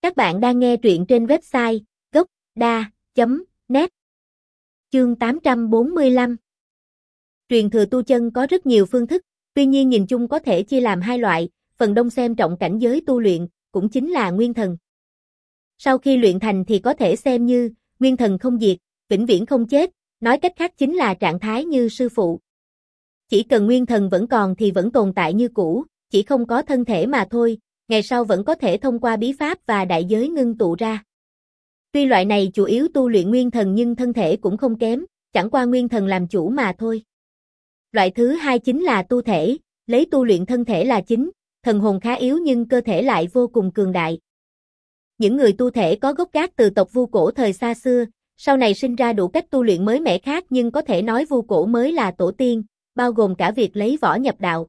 Các bạn đang nghe truyện trên website gocda.net. Chương 845. Truyền thừa tu chân có rất nhiều phương thức, tuy nhiên nhìn chung có thể chia làm hai loại, phần đông xem trọng cảnh giới tu luyện, cũng chính là nguyên thần. Sau khi luyện thành thì có thể xem như nguyên thần không diệt, vĩnh viễn không chết, nói cách khác chính là trạng thái như sư phụ. Chỉ cần nguyên thần vẫn còn thì vẫn tồn tại như cũ, chỉ không có thân thể mà thôi, ngày sau vẫn có thể thông qua bí pháp và đại giới ngưng tụ ra. Tuy loại này chủ yếu tu luyện nguyên thần nhưng thân thể cũng không kém, chẳng qua nguyên thần làm chủ mà thôi. Loại thứ hai chính là tu thể, lấy tu luyện thân thể là chính, thần hồn khá yếu nhưng cơ thể lại vô cùng cường đại. Những người tu thể có gốc gác từ tộc Vu Cổ thời xa xưa, sau này sinh ra đủ cách tu luyện mới mẻ khác nhưng có thể nói Vu Cổ mới là tổ tiên, bao gồm cả việc lấy võ nhập đạo.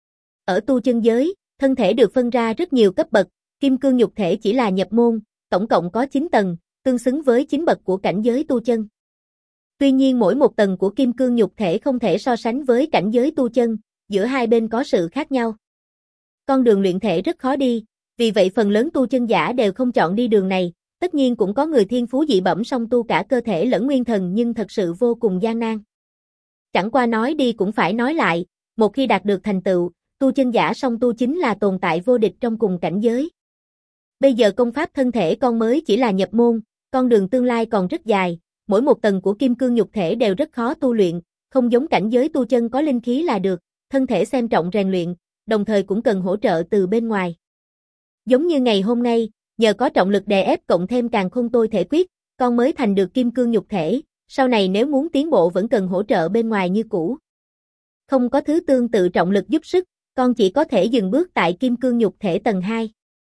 Ở tu chân giới, thân thể được phân ra rất nhiều cấp bậc, kim cương nhục thể chỉ là nhập môn, tổng cộng có 9 tầng, tương xứng với 9 bậc của cảnh giới tu chân. Tuy nhiên mỗi một tầng của kim cương nhục thể không thể so sánh với cảnh giới tu chân, giữa hai bên có sự khác nhau. Con đường luyện thể rất khó đi, vì vậy phần lớn tu chân giả đều không chọn đi đường này, tất nhiên cũng có người thiên phú dị bẩm song tu cả cơ thể lẫn nguyên thần nhưng thật sự vô cùng gian nan. Chẳng qua nói đi cũng phải nói lại, một khi đạt được thành tựu, tu chân giả song tu chính là tồn tại vô địch trong cùng cảnh giới. Bây giờ công pháp thân thể con mới chỉ là nhập môn, con đường tương lai còn rất dài, mỗi một tầng của kim cương nhục thể đều rất khó tu luyện, không giống cảnh giới tu chân có linh khí là được, thân thể xem trọng rèn luyện, đồng thời cũng cần hỗ trợ từ bên ngoài. Giống như ngày hôm nay, nhờ có trọng lực đè ép cộng thêm càn khôn tôi thể quyết, con mới thành được kim cương nhục thể, sau này nếu muốn tiến bộ vẫn cần hỗ trợ bên ngoài như cũ. Không có thứ tương tự trọng lực giúp sức, con chỉ có thể dừng bước tại kim cương nhục thể tầng 2.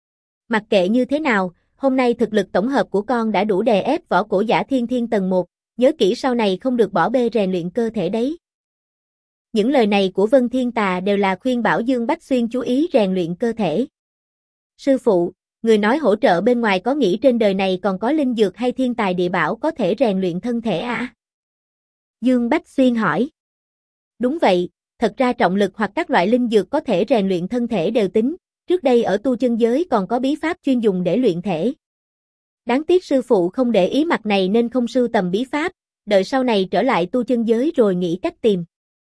Mặc kệ như thế nào, hôm nay thực lực tổng hợp của con đã đủ đè ép võ cổ giả thiên thiên tầng 1, nhớ kỹ sau này không được bỏ bê rèn luyện cơ thể đấy. Những lời này của Vân Thiên Tà đều là khuyên bảo Dương Bách Xuyên chú ý rèn luyện cơ thể. Sư phụ, người nói hỗ trợ bên ngoài có nghĩ trên đời này còn có linh dược hay thiên tài địa bảo có thể rèn luyện thân thể à? Dương Bách Xuyên hỏi. Đúng vậy, thật ra trọng lực hoặc các loại linh dược có thể rèn luyện thân thể đều tính, trước đây ở tu chân giới còn có bí pháp chuyên dùng để luyện thể. Đáng tiếc sư phụ không để ý mặt này nên không sưu tầm bí pháp, đợi sau này trở lại tu chân giới rồi nghĩ cách tìm.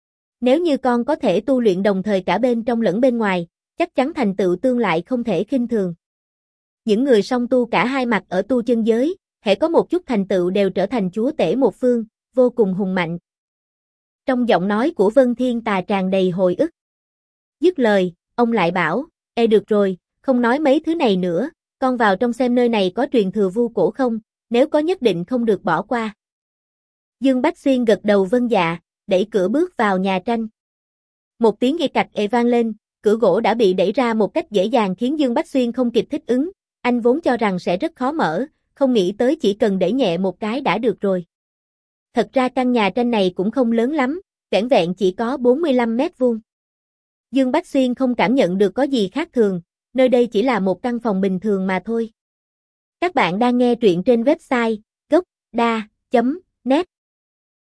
Nếu như con có thể tu luyện đồng thời cả bên trong lẫn bên ngoài, chắc chắn thành tựu tương lại không thể khinh thường. Những người song tu cả hai mặt ở tu chân giới, hễ có một chút thành tựu đều trở thành chúa tể một phương, vô cùng hùng mạnh. Trong giọng nói của Vân Thiên Tà tràn đầy hồi ức. Dứt lời, ông lại bảo, ê được rồi, không nói mấy thứ này nữa, con vào trong xem nơi này có truyền thừa Vu Cổ không, nếu có nhất định không được bỏ qua. Dương Bách Xuyên gật đầu vâng dạ, đẩy cửa bước vào nhà tranh. Một tiếng ghi cạch vang lên, cửa gỗ đã bị đẩy ra một cách dễ dàng khiến Dương Bách Xuyên không kịp thích ứng, anh vốn cho rằng sẽ rất khó mở, không nghĩ tới chỉ cần đẩy nhẹ một cái đã được rồi. Thật ra căn nhà tranh này cũng không lớn lắm, vẻn vẹn chỉ có 45 mét vuông. Dương Bách Xuyên không cảm nhận được có gì khác thường, nơi đây chỉ là một căn phòng bình thường mà thôi. Các bạn đang nghe truyện trên website gocda.net